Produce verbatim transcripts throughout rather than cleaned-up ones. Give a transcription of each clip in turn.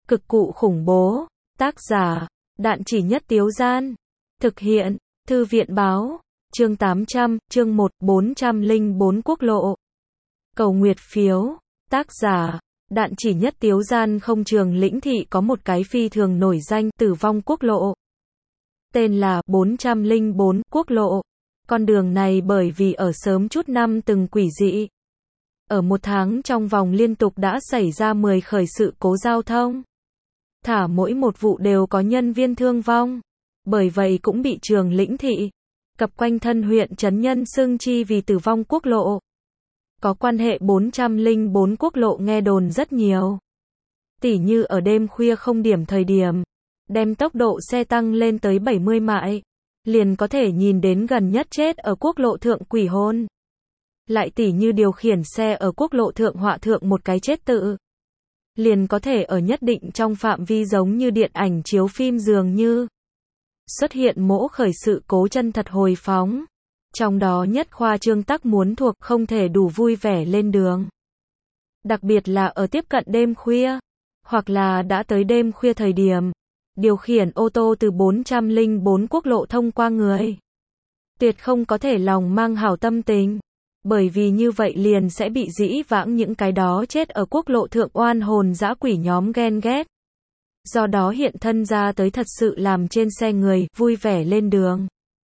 Cực cụ khủng bố. Tác giả, Đạn Chỉ Nhất Tiếu Gian. Thực hiện, Thư viện Báo. Chương tám trăm, chương một, bốn trăm lẻ bốn quốc lộ. Cầu nguyệt phiếu. Tác giả, Đạn Chỉ Nhất Tiếu Gian. Không, Trường Lĩnh Thị có một cái phi thường nổi danh, tử vong quốc lộ. Tên là bốn trăm lẻ bốn quốc lộ. Con đường này bởi vì ở sớm chút năm từng quỷ dị. Ở một tháng trong vòng liên tục đã xảy ra mười khởi sự cố giao thông. Thả mỗi một vụ đều có nhân viên thương vong. Bởi vậy cũng bị Trường Lĩnh Thị, cập quanh thân huyện trấn nhân xưng chi vì tử vong quốc lộ. Có quan hệ bốn trăm lẻ bốn quốc lộ nghe đồn rất nhiều. Tỉ như ở đêm khuya không điểm thời điểm, đem tốc độ xe tăng lên tới bảy mươi mại, liền có thể nhìn đến gần nhất chết ở quốc lộ thượng quỷ hồn. Lại tỉ như điều khiển xe ở quốc lộ thượng họa thượng một cái chết tự, liền có thể ở nhất định trong phạm vi giống như điện ảnh chiếu phim dường như xuất hiện mỗ khởi sự cố chân thật hồi phóng. Trong đó nhất khoa trương tắc muốn thuộc không thể đủ vui vẻ lên đường. Đặc biệt là ở tiếp cận đêm khuya, hoặc là đã tới đêm khuya thời điểm, điều khiển ô tô từ bốn trăm lẻ bốn quốc lộ thông qua người. Tuyệt không có thể lòng mang hảo tâm tình, bởi vì như vậy liền sẽ bị dĩ vãng những cái đó chết ở quốc lộ thượng oan hồn dã quỷ nhóm ghen ghét. Do đó hiện thân ra tới thật sự làm trên xe người vui vẻ lên đường.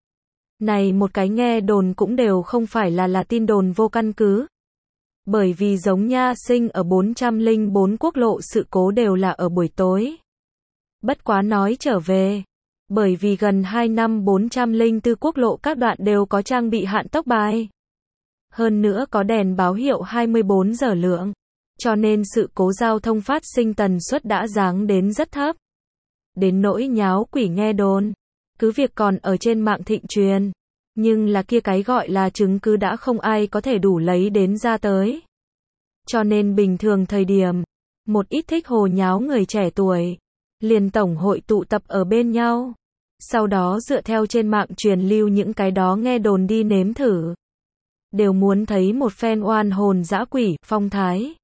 Này một cái nghe đồn cũng đều không phải là là tin đồn vô căn cứ. Bởi vì giống nha sinh ở bốn trăm lẻ bốn quốc lộ sự cố đều là ở buổi tối. Bất quá nói trở về, bởi vì gần hai năm bốn trăm lẻ bốn quốc lộ các đoạn đều có trang bị hạn tốc bài. Hơn nữa có đèn báo hiệu hai mươi bốn giờ lượng, cho nên sự cố giao thông phát sinh tần suất đã giáng đến rất thấp. Đến nỗi nháo quỷ nghe đồn, cứ việc còn ở trên mạng thịnh truyền, nhưng là kia cái gọi là chứng cứ đã không ai có thể đủ lấy đến ra tới. Cho nên bình thường thời điểm, một ít thích hồ nháo người trẻ tuổi, liền tổng hội tụ tập ở bên nhau. Sau đó dựa theo trên mạng truyền lưu những cái đó nghe đồn đi nếm thử. Đều muốn thấy một phen oan hồn dã quỷ, phong thái.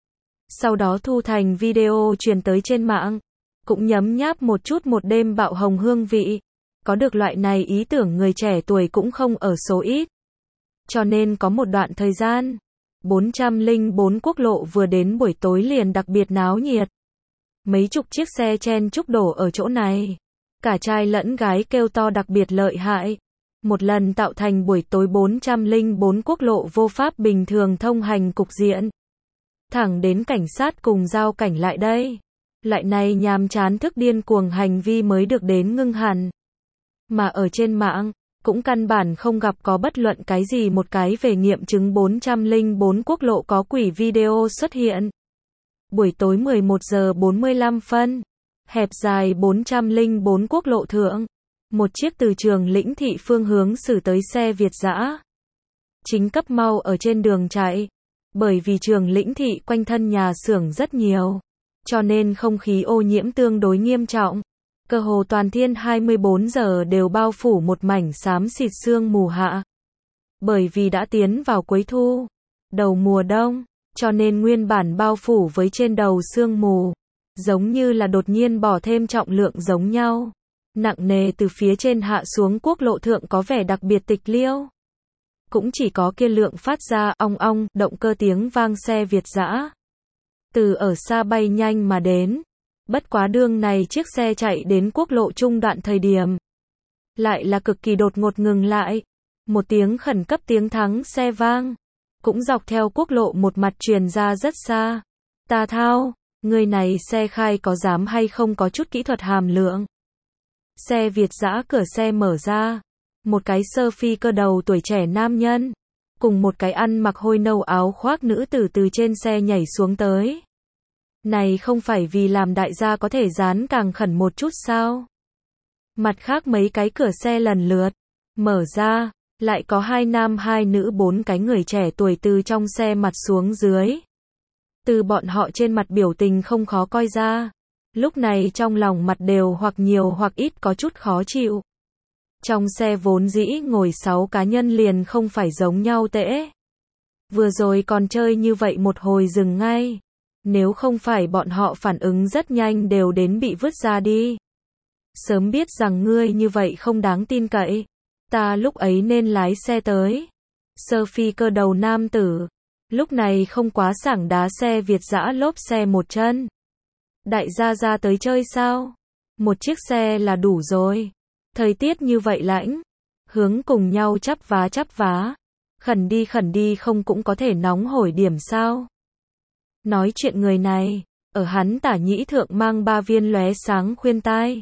Sau đó thu thành video truyền tới trên mạng. Cũng nhấm nháp một chút một đêm bạo hồng hương vị. Có được loại này ý tưởng người trẻ tuổi cũng không ở số ít. Cho nên có một đoạn thời gian, bốn trăm lẻ bốn quốc lộ vừa đến buổi tối liền đặc biệt náo nhiệt. Mấy chục chiếc xe chen chúc đổ ở chỗ này. Cả trai lẫn gái kêu to đặc biệt lợi hại. Một lần tạo thành buổi tối bốn trăm lẻ bốn quốc lộ vô pháp bình thường thông hành cục diện. Thẳng đến cảnh sát cùng giao cảnh lại đây. Lại này nhàm chán thức điên cuồng hành vi mới được đến ngưng hẳn. Mà ở trên mạng, cũng căn bản không gặp có bất luận cái gì một cái về nghiệm chứng bốn trăm lẻ bốn quốc lộ có quỷ video xuất hiện. Buổi tối mười một giờ bốn mươi lăm phân, hẹp dài bốn trăm lẻ bốn quốc lộ thượng, một chiếc từ Trường Lĩnh Thị phương hướng xử tới xe Việt dã. Chính cấp mau ở trên đường chạy, bởi vì Trường Lĩnh Thị quanh thân nhà xưởng rất nhiều, cho nên không khí ô nhiễm tương đối nghiêm trọng. Cơ hồ toàn thiên hai mươi bốn giờ đều bao phủ một mảnh xám xịt sương mù hạ. Bởi vì đã tiến vào cuối thu, đầu mùa đông, cho nên nguyên bản bao phủ với trên đầu sương mù, giống như là đột nhiên bỏ thêm trọng lượng giống nhau. Nặng nề từ phía trên hạ xuống quốc lộ thượng có vẻ đặc biệt tịch liêu. Cũng chỉ có kia lượng phát ra ong ong, động cơ tiếng vang xe Việt dã. Từ ở xa bay nhanh mà đến. Bất quá đương này chiếc xe chạy đến quốc lộ trung đoạn thời điểm. Lại là cực kỳ đột ngột ngừng lại. Một tiếng khẩn cấp tiếng thắng xe vang. Cũng dọc theo quốc lộ một mặt truyền ra rất xa. Ta thao, người này xe khai có dám hay không có chút kỹ thuật hàm lượng. Xe Việt dã cửa xe mở ra. Một cái sơ phi cơ đầu tuổi trẻ nam nhân. Cùng một cái ăn mặc hôi nâu áo khoác nữ tử từ trên xe nhảy xuống tới. Này không phải vì làm đại gia có thể dán càng khẩn một chút sao? Mặt khác mấy cái cửa xe lần lượt mở ra, lại có hai nam hai nữ bốn cái người trẻ tuổi từ trong xe mặt xuống dưới. Từ bọn họ trên mặt biểu tình không khó coi ra. Lúc này trong lòng mặt đều hoặc nhiều hoặc ít có chút khó chịu. Trong xe vốn dĩ ngồi sáu cá nhân liền không phải giống nhau tễ. Vừa rồi còn chơi như vậy một hồi dừng ngay. Nếu không phải bọn họ phản ứng rất nhanh đều đến bị vứt ra đi. Sớm biết rằng ngươi như vậy không đáng tin cậy, ta lúc ấy nên lái xe tới. Sơ phi cơ đầu nam tử, lúc này không quá sảng đá xe Việt dã lốp xe một chân. Đại gia ra tới chơi sao? Một chiếc xe là đủ rồi. Thời tiết như vậy lạnh, hướng cùng nhau chắp vá chắp vá. Khẩn đi khẩn đi không cũng có thể nóng hổi điểm sao? Nói chuyện người này, ở hắn tả nhĩ thượng mang ba viên lóe sáng khuyên tai.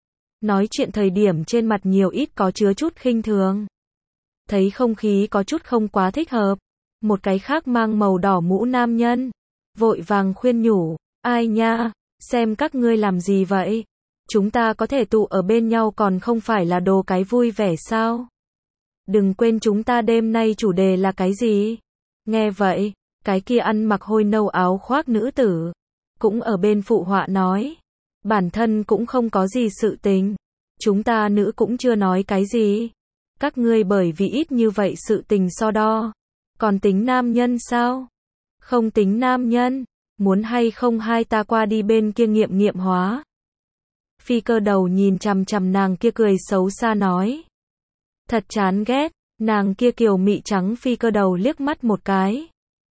Nói chuyện thời điểm trên mặt nhiều ít có chứa chút khinh thường. Thấy không khí có chút không quá thích hợp. Một cái khác mang màu đỏ mũ nam nhân. Vội vàng khuyên nhủ, ai nha, xem các ngươi làm gì vậy? Chúng ta có thể tụ ở bên nhau còn không phải là đồ cái vui vẻ sao? Đừng quên chúng ta đêm nay chủ đề là cái gì? Nghe vậy, cái kia ăn mặc hôi nâu áo khoác nữ tử, cũng ở bên phụ họa nói. Bản thân cũng không có gì sự tình. Chúng ta nữ cũng chưa nói cái gì. Các ngươi bởi vì ít như vậy sự tình so đo. Còn tính nam nhân sao? Không tính nam nhân. Muốn hay không hai ta qua đi bên kia nghiệm nghiệm hóa. Phi cơ đầu nhìn chằm chằm nàng kia cười xấu xa nói. Thật chán ghét. Nàng kia kiều mị trắng phi cơ đầu liếc mắt một cái.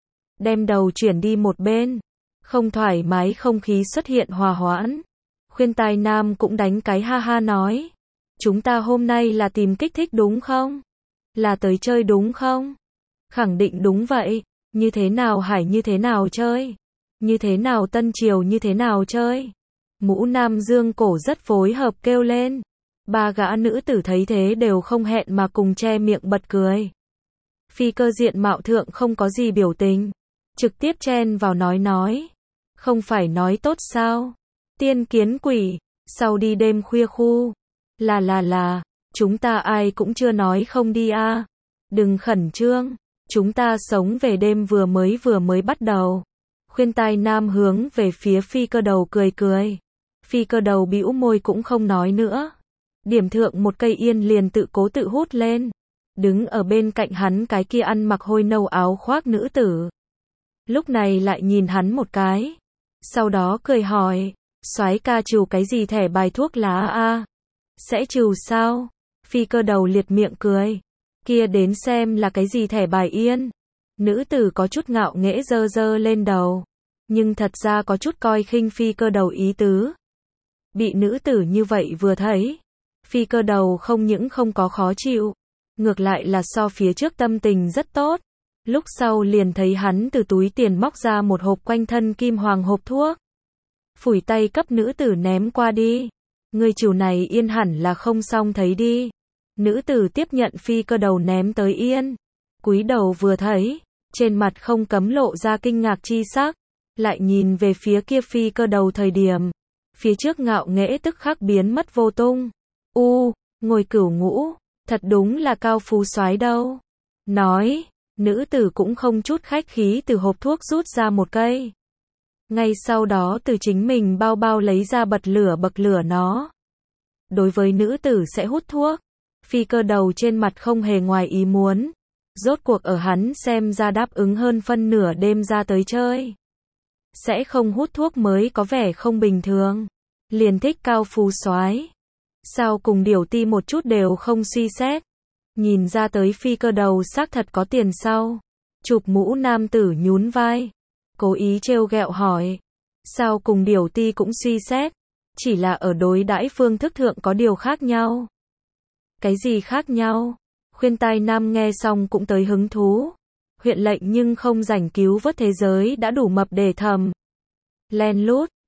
Đem đầu chuyển đi một bên. Không thoải mái không khí xuất hiện hòa hoãn. Khuyên tai nam cũng đánh cái ha ha nói. Chúng ta hôm nay là tìm kích thích đúng không? Là tới chơi đúng không? Khẳng định đúng vậy. Như thế nào hải như thế nào chơi? Như thế nào tân triều như thế nào chơi? Mũ nam dương cổ rất phối hợp kêu lên. Ba gã nữ tử thấy thế đều không hẹn mà cùng che miệng bật cười. Phi cơ diện mạo thượng không có gì biểu tình. Trực tiếp chen vào nói nói. Không phải nói tốt sao? Tiên kiến quỷ, sau đi đêm khuya khu. Là là là, chúng ta ai cũng chưa nói không đi a. Đừng khẩn trương, chúng ta sống về đêm vừa mới vừa mới bắt đầu. Khuyên tai nam hướng về phía phi cơ đầu cười cười. Phi cơ đầu bĩu môi cũng không nói nữa. Điểm thượng một cây yên liền tự cố tự hút lên. Đứng ở bên cạnh hắn cái kia ăn mặc hôi nâu áo khoác nữ tử. Lúc này lại nhìn hắn một cái. Sau đó cười hỏi. Soái ca trừ cái gì thẻ bài thuốc lá a? Sẽ trừ sao? Phi cơ đầu liệt miệng cười. Kia đến xem là cái gì thẻ bài yên. Nữ tử có chút ngạo nghễ dơ dơ lên đầu. Nhưng thật ra có chút coi khinh phi cơ đầu ý tứ. Bị nữ tử như vậy vừa thấy. Phi cơ đầu không những không có khó chịu. Ngược lại là so phía trước tâm tình rất tốt. Lúc sau liền thấy hắn từ túi tiền móc ra một hộp quanh thân kim hoàng hộp thuốc. Phủi tay cấp nữ tử ném qua đi. Người chủ này yên hẳn là không xong thấy đi. Nữ tử tiếp nhận phi cơ đầu ném tới yên. Cúi đầu vừa thấy. Trên mặt không cấm lộ ra kinh ngạc chi sắc. Lại nhìn về phía kia phi cơ đầu thời điểm. Phía trước ngạo nghễ tức khắc biến mất vô tung. U, ngồi cửu ngũ. Thật đúng là cao phú soái đâu. Nói. Nữ tử cũng không chút khách khí từ hộp thuốc rút ra một cây. Ngay sau đó từ chính mình bao bao lấy ra bật lửa bậc lửa nó. Đối với nữ tử sẽ hút thuốc, phi cơ đầu trên mặt không hề ngoài ý muốn. Rốt cuộc ở hắn xem ra đáp ứng hơn phân nửa đêm ra tới chơi. Sẽ không hút thuốc mới có vẻ không bình thường. Liền thích cao phú soái. Sao cùng điều ti một chút đều không suy xét. Nhìn ra tới phi cơ đầu xác thật có tiền sau. Chụp mũ nam tử nhún vai. Cố ý trêu ghẹo hỏi. Sao cùng điều ti cũng suy xét. Chỉ là ở đối đãi phương thức thượng có điều khác nhau. Cái gì khác nhau? Khuyên tai nam nghe xong cũng tới hứng thú. Huyện lệnh nhưng không rảnh cứu vớt thế giới đã đủ mập để thầm. Len lút,